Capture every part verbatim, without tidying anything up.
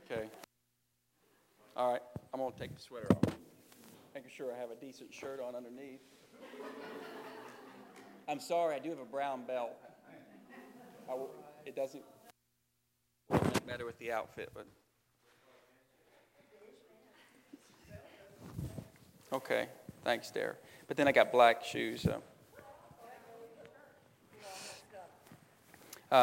Okay. All right. I'm going to take the sweater off. Making sure I have a decent shirt on underneath. I'm sorry, I do have a brown belt. I w- it doesn't look better with the outfit, but. Okay. Thanks, Dare. But then I got black shoes, so. Uh,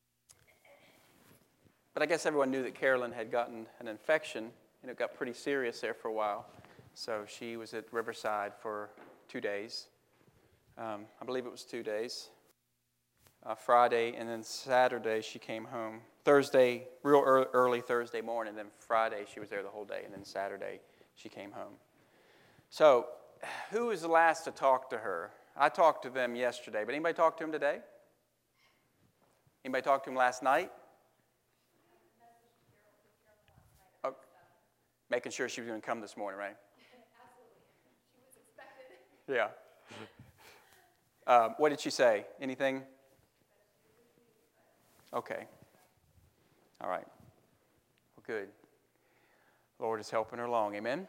but I guess everyone knew that Carolyn had gotten an infection, and it got pretty serious there for a while. So she was at Riverside for two days. Um, I believe it was two days. Uh, Friday, and then Saturday she came home. Thursday, real early, early Thursday morning, then Friday she was there the whole day, and then Saturday she came home. So, who was the last to talk to her? I talked to them yesterday, but anybody talk to him today? Anybody talk to him last night? Oh, making sure she was going to come this morning, right? Absolutely. She was expected. Yeah. Um, what did she say? Anything? Okay. All right. Well, good. The Lord is helping her along. Amen?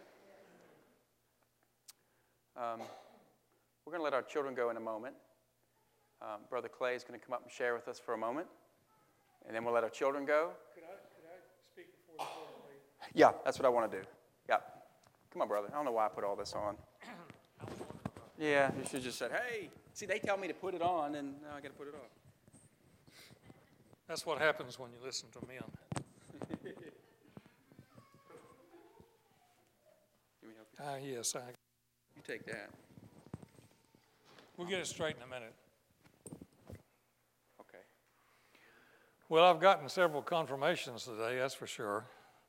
Um, we're going to let our children go in a moment. Um, Brother Clay is going to come up and share with us for a moment. And then we'll let our children go. Could I, could I speak before the children leave? Yeah, that's what I want to do. Yeah. Come on, brother. I don't know why I put all this on. Yeah, you should just said, hey. See, they tell me to put it on, and now I got to put it off. That's what happens when you listen to men. Ah, uh, yes, I. You take that. We'll get it straight in a minute. Okay. Well, I've gotten several confirmations today, that's for sure.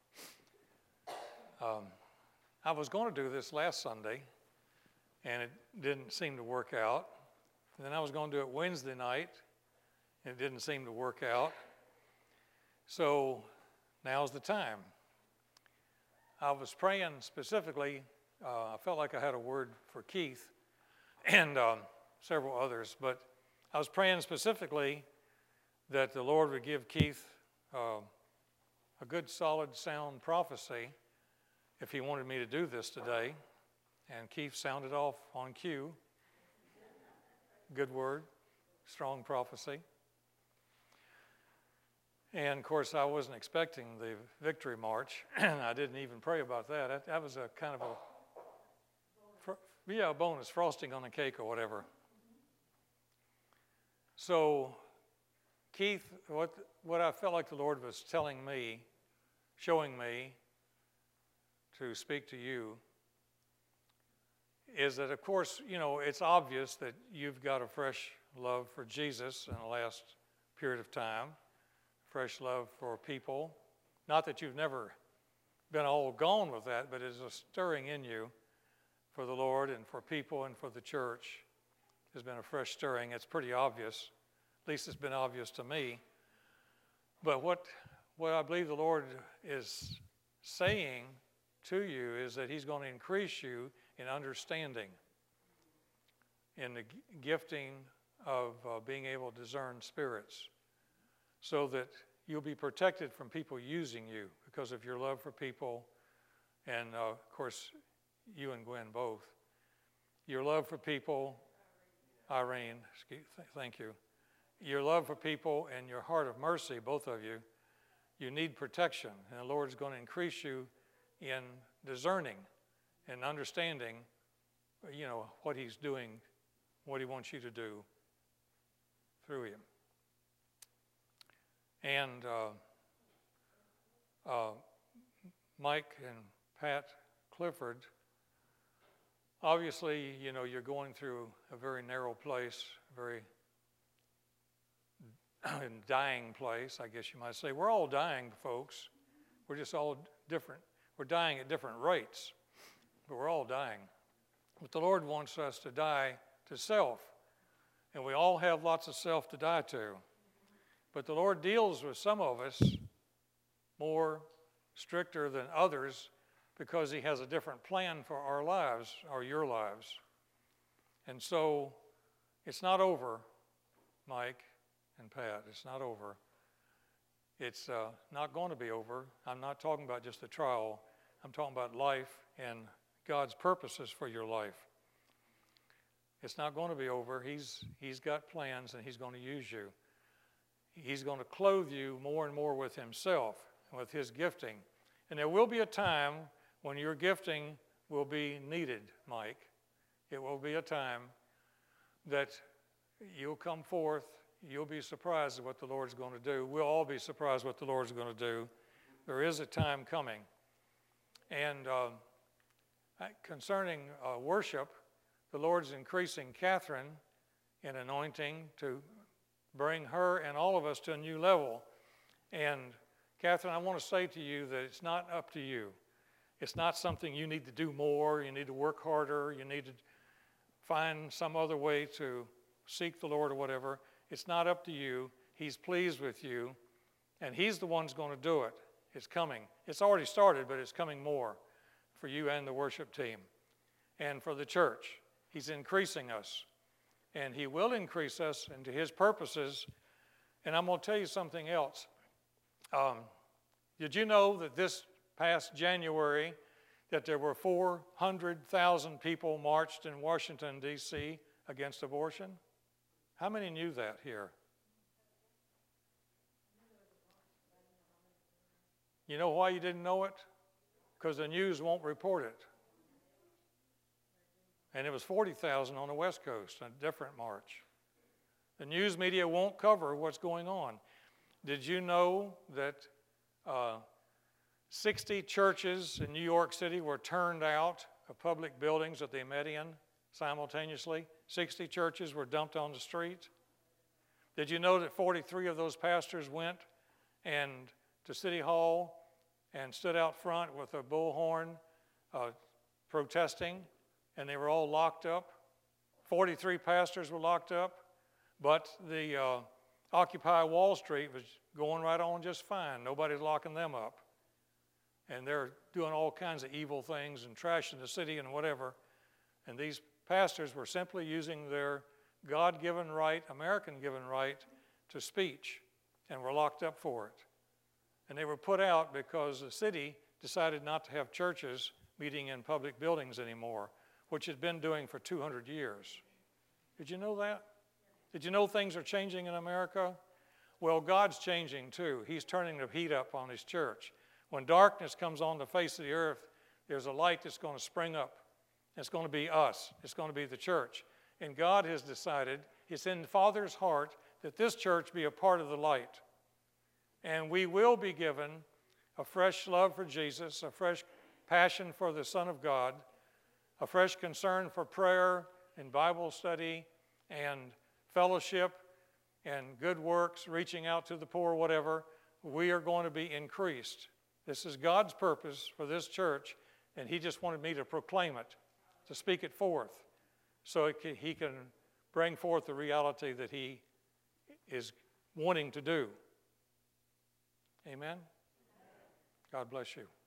Um, I was going to do this last Sunday, and it didn't seem to work out. And then I was going to do it Wednesday night, and it didn't seem to work out. So now's the time. I was praying specifically. Uh, I felt like I had a word for Keith and um, several others, but I was praying specifically that the Lord would give Keith uh, a good, solid, sound prophecy if he wanted me to do this today. And Keith sounded off on cue. Good word, strong prophecy. And, of course, I wasn't expecting the victory march, and I didn't even pray about that. That, that was a kind of a, fr- yeah, a bonus, frosting on the cake or whatever. So, Keith, what, what I felt like the Lord was telling me, showing me to speak to you, is that, of course, you know, it's obvious that you've got a fresh love for Jesus in the last period of time, fresh love for people. Not that you've never been all gone with that, but it's a stirring in you for the Lord and for people and for the church. There's been a fresh stirring. It's pretty obvious. At least it's been obvious to me. But what, what I believe the Lord is saying to you is that he's going to increase you in understanding, in the gifting of uh, being able to discern spirits, so that you'll be protected from people using you because of your love for people, and uh, of course, you and Gwen both. Your love for people, Irene, excuse, thank you. Your love for people and your heart of mercy, both of you, you need protection, and the Lord is going to increase you in discerning and understanding, you know, what he's doing, what he wants you to do through him. And uh, uh, Mike and Pat Clifford, obviously, you know, you're going through a very narrow place, a very dying place, I guess you might say. We're all dying, folks. We're just all different. We're dying at different rates, but we're all dying. But the Lord wants us to die to self, and we all have lots of self to die to. But the Lord deals with some of us more stricter than others because he has a different plan for our lives, or your lives. And so it's not over, Mike and Pat. It's not over. It's uh, not going to be over. I'm not talking about just the trial. I'm talking about life and God's purposes for your life. It's not going to be over. He's, he's got plans, and he's going to use you. He's going to clothe you more and more with himself and with his gifting. And there will be a time when your gifting will be needed, Mike. It will be a time that you'll come forth. You'll be surprised at what the Lord's going to do. We'll all be surprised what the Lord's going to do. There is a time coming. And uh, concerning uh, worship, the Lord's increasing Catherine in anointing to bring her and all of us to a new level. And Catherine, I want to say to you that it's not up to you. It's not something you need to do more, you need to work harder, you need to find some other way to seek the Lord or whatever. It's not up to you. He's pleased with you, and he's the one who's going to do it. It's coming. It's already started, but it's coming more for you and the worship team and for the church. He's increasing us, and he will increase us into his purposes. And I'm going to tell you something else. Um, did you know that this past January that there were four hundred thousand people marched in Washington, D C against abortion? How many knew that here? You know why you didn't know it? Because the news won't report it. And it was forty thousand on the West Coast, a different march. The news media won't cover what's going on. Did you know that uh, sixty churches in New York City were turned out of public buildings that they met in simultaneously? sixty churches were dumped on the street. Did you know that forty-three of those pastors went and to City Hall and stood out front with a bullhorn uh, protesting, and they were all locked up? forty-three pastors were locked up, but the uh, Occupy Wall Street was going right on just fine. Nobody's locking them up. And they're doing all kinds of evil things and trashing the city and whatever. And these pastors were simply using their God-given right, American-given right to speech, and were locked up for it. And they were put out because the city decided not to have churches meeting in public buildings anymore, which had been doing for two hundred years. Did you know that? Did you know things are changing in America? Well, God's changing too. He's turning the heat up on his church. When darkness comes on the face of the earth, there's a light that's going to spring up. It's going to be us. It's going to be the church. And God has decided, it's in the Father's heart, that this church be a part of the light. And we will be given a fresh love for Jesus, a fresh passion for the Son of God, a fresh concern for prayer and Bible study and fellowship and good works, reaching out to the poor, whatever. We are going to be increased. This is God's purpose for this church, and he just wanted me to proclaim it, to speak it forth, so it can, he can bring forth the reality that he is wanting to do. Amen? God bless you.